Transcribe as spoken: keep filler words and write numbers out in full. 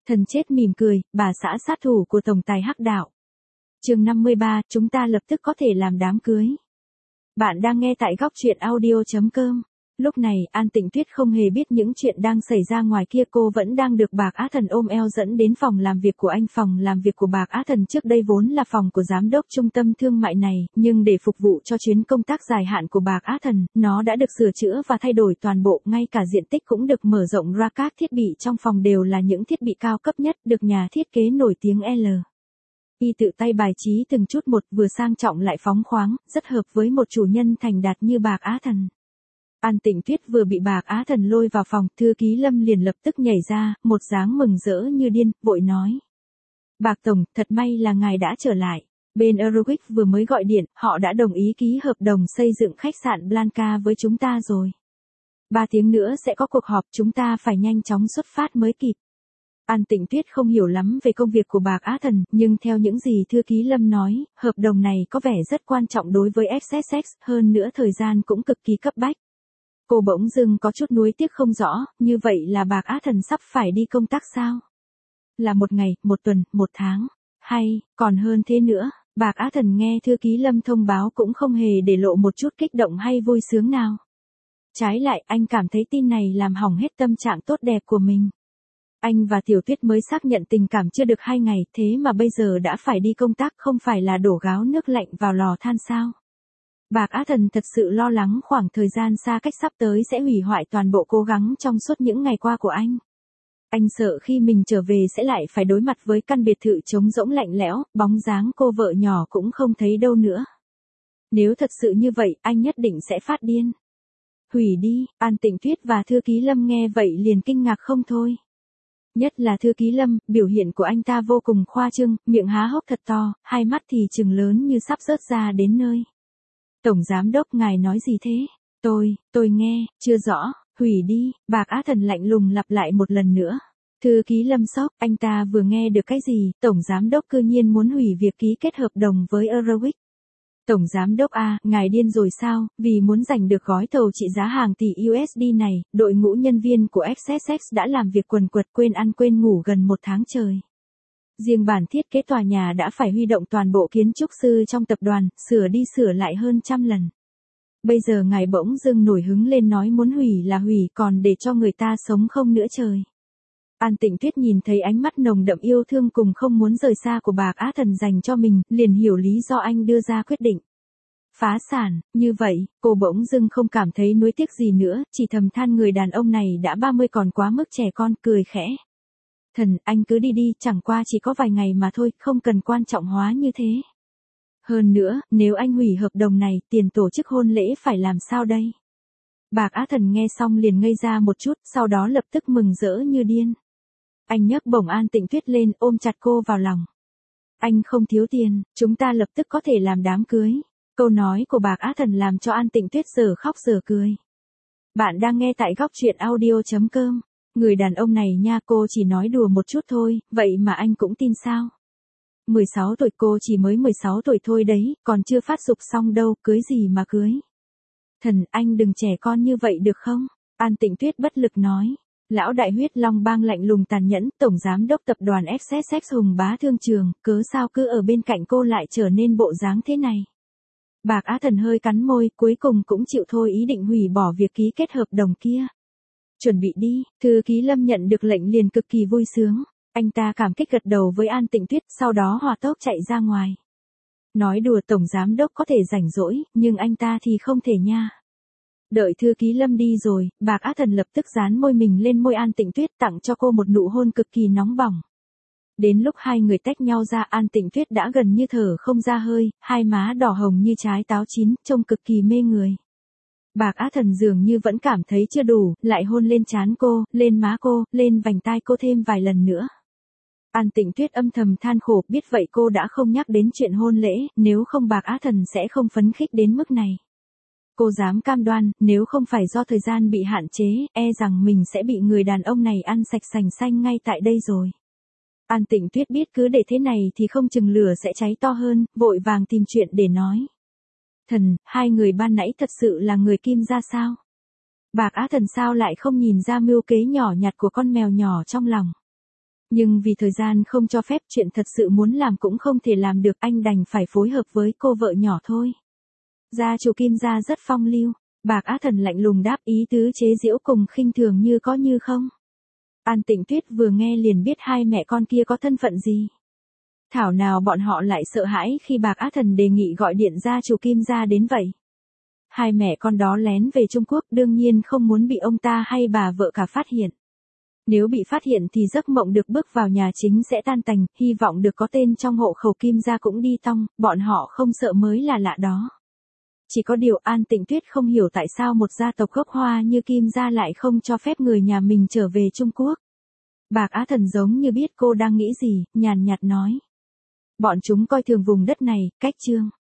Thần chết mỉm cười, bà xã sát thủ của tổng tài hắc đạo. Chương năm mươi ba, chúng ta lập tức có thể làm đám cưới. Bạn đang nghe tại góc truyện audio chấm com. Lúc này, An Tịnh Tuyết không hề biết những chuyện đang xảy ra ngoài kia, cô vẫn đang được Bạc Á Thần ôm eo dẫn đến phòng làm việc của anh. Phòng làm việc của Bạc Á Thần trước đây vốn là phòng của giám đốc trung tâm thương mại này, nhưng để phục vụ cho chuyến công tác dài hạn của Bạc Á Thần, nó đã được sửa chữa và thay đổi toàn bộ, ngay cả diện tích cũng được mở rộng ra, các thiết bị trong phòng đều là những thiết bị cao cấp nhất, được nhà thiết kế nổi tiếng L. Y tự tay bài trí từng chút một, vừa sang trọng lại phóng khoáng, rất hợp với một chủ nhân thành đạt như Bạc Á Thần. An Tịnh Tuyết vừa bị Bạc Á Thần lôi vào phòng, thư ký Lâm liền lập tức nhảy ra, một dáng mừng rỡ như điên, vội nói. Bạc Tổng, thật may là ngài đã trở lại. Bên Eurowix vừa mới gọi điện, họ đã đồng ý ký hợp đồng xây dựng khách sạn Blanca với chúng ta rồi. Ba tiếng nữa sẽ có cuộc họp, chúng ta phải nhanh chóng xuất phát mới kịp. An Tịnh Tuyết không hiểu lắm về công việc của Bạc Á Thần, nhưng theo những gì thư ký Lâm nói, hợp đồng này có vẻ rất quan trọng đối với ép ét ét, hơn nữa thời gian cũng cực kỳ cấp bách. Cô bỗng dưng có chút nuối tiếc không rõ, như vậy là Bạc Á Thần sắp phải đi công tác sao? Là một ngày, một tuần, một tháng, hay, còn hơn thế nữa. Bạc Á Thần nghe thư ký Lâm thông báo cũng không hề để lộ một chút kích động hay vui sướng nào. Trái lại, anh cảm thấy tin này làm hỏng hết tâm trạng tốt đẹp của mình. Anh và Tiểu Tuyết mới xác nhận tình cảm chưa được hai ngày, thế mà bây giờ đã phải đi công tác, không phải là đổ gáo nước lạnh vào lò than sao? Bạc Á Thần thật sự lo lắng khoảng thời gian xa cách sắp tới sẽ hủy hoại toàn bộ cố gắng trong suốt những ngày qua của anh. Anh sợ khi mình trở về sẽ lại phải đối mặt với căn biệt thự trống rỗng lạnh lẽo, bóng dáng cô vợ nhỏ cũng không thấy đâu nữa. Nếu thật sự như vậy, anh nhất định sẽ phát điên. Hủy đi, An Tịnh Tuyết và thư ký Lâm nghe vậy liền kinh ngạc không thôi. Nhất là thư ký Lâm, biểu hiện của anh ta vô cùng khoa trương, miệng há hốc thật to, hai mắt thì trừng lớn như sắp rớt ra đến nơi. Tổng giám đốc, ngài nói gì thế? Tôi, tôi nghe, chưa rõ, hủy đi, Bạc Á Thần lạnh lùng lặp lại một lần nữa. Thư ký Lâm sốc, anh ta vừa nghe được cái gì, tổng giám đốc cư nhiên muốn hủy việc ký kết hợp đồng với Eurowix. Tổng giám đốc à, ngài điên rồi sao, vì muốn giành được gói thầu trị giá hàng tỷ u ét đê này, đội ngũ nhân viên của ép ét ét đã làm việc quần quật quên ăn quên ngủ gần một tháng trời. Riêng bản thiết kế tòa nhà đã phải huy động toàn bộ kiến trúc sư trong tập đoàn, sửa đi sửa lại hơn trăm lần. Bây giờ ngài bỗng dưng nổi hứng lên nói muốn hủy là hủy, còn để cho người ta sống không nữa trời. An Tịnh Tuyết nhìn thấy ánh mắt nồng đậm yêu thương cùng không muốn rời xa của Bạc Á Thần dành cho mình, liền hiểu lý do anh đưa ra quyết định phá sản. Như vậy, cô bỗng dưng không cảm thấy nuối tiếc gì nữa, chỉ thầm than người đàn ông này đã ba mươi còn quá mức trẻ con, cười khẽ. Thần, anh cứ đi đi, chẳng qua chỉ có vài ngày mà thôi, không cần quan trọng hóa như thế. Hơn nữa, nếu anh hủy hợp đồng này, tiền tổ chức hôn lễ phải làm sao đây? Bạc Á Thần nghe xong liền ngây ra một chút, sau đó lập tức mừng rỡ như điên. Anh nhấc bổng An Tịnh Tuyết lên, ôm chặt cô vào lòng. Anh không thiếu tiền, chúng ta lập tức có thể làm đám cưới. Câu nói của Bạc Á Thần làm cho An Tịnh Tuyết giờ khóc giờ cười. Bạn đang nghe tại góc truyện audio chấm com. Người đàn ông này nha, cô chỉ nói đùa một chút thôi, vậy mà anh cũng tin sao? mười sáu tuổi, cô chỉ mới mười sáu tuổi thôi đấy, còn chưa phát dục xong đâu, cưới gì mà cưới. Thần, anh đừng trẻ con như vậy được không? An Tịnh Tuyết bất lực nói. Lão đại huyết long bang lạnh lùng tàn nhẫn, tổng giám đốc tập đoàn ép ét ét Hùng Bá Thương Trường, cớ sao cứ ở bên cạnh cô lại trở nên bộ dáng thế này? Bạc Á Thần hơi cắn môi, cuối cùng cũng chịu thôi ý định hủy bỏ việc ký kết hợp đồng kia. Chuẩn bị đi, thư ký Lâm nhận được lệnh liền cực kỳ vui sướng. Anh ta cảm kích gật đầu với An Tịnh Tuyết, sau đó hỏa tốc chạy ra ngoài. Nói đùa tổng giám đốc có thể rảnh rỗi, nhưng anh ta thì không thể nha. Đợi thư ký Lâm đi rồi, Bạc Á Thần lập tức dán môi mình lên môi An Tịnh Tuyết, tặng cho cô một nụ hôn cực kỳ nóng bỏng. Đến lúc hai người tách nhau ra, An Tịnh Tuyết đã gần như thở không ra hơi, hai má đỏ hồng như trái táo chín, trông cực kỳ mê người. Bạc Á Thần dường như vẫn cảm thấy chưa đủ, lại hôn lên trán cô, lên má cô, lên vành tai cô thêm vài lần nữa. An Tịnh Tuyết âm thầm than khổ, biết vậy cô đã không nhắc đến chuyện hôn lễ, nếu không Bạc Á Thần sẽ không phấn khích đến mức này. Cô dám cam đoan, nếu không phải do thời gian bị hạn chế, e rằng mình sẽ bị người đàn ông này ăn sạch sành xanh ngay tại đây rồi. An Tịnh Tuyết biết cứ để thế này thì không chừng lửa sẽ cháy to hơn, vội vàng tìm chuyện để nói. Thần, hai người ban nãy thật sự là người kim ra sao? Bạc Á Thần sao lại không nhìn ra mưu kế nhỏ nhặt của con mèo nhỏ trong lòng? Nhưng vì thời gian không cho phép, chuyện thật sự muốn làm cũng không thể làm được, anh đành phải phối hợp với cô vợ nhỏ thôi. Gia chủ Kim gia rất phong lưu, Bạc Á Thần lạnh lùng đáp, ý tứ chế giễu cùng khinh thường như có như không. An Tịnh Tuyết vừa nghe liền biết hai mẹ con kia có thân phận gì. Thảo nào bọn họ lại sợ hãi khi Bạc Á Thần đề nghị gọi điện gia chủ Kim gia đến vậy. Hai mẹ con đó lén về Trung Quốc, đương nhiên không muốn bị ông ta hay bà vợ cả phát hiện. Nếu bị phát hiện thì giấc mộng được bước vào nhà chính sẽ tan tành, hy vọng được có tên trong hộ khẩu Kim gia cũng đi tong, bọn họ không sợ mới là lạ đó. Chỉ có điều An Tịnh Tuyết không hiểu tại sao một gia tộc gốc Hoa như Kim gia lại không cho phép người nhà mình trở về Trung Quốc. Bạc Á Thần giống như biết cô đang nghĩ gì, nhàn nhạt nói. Bọn chúng coi thường vùng đất này, cách Trương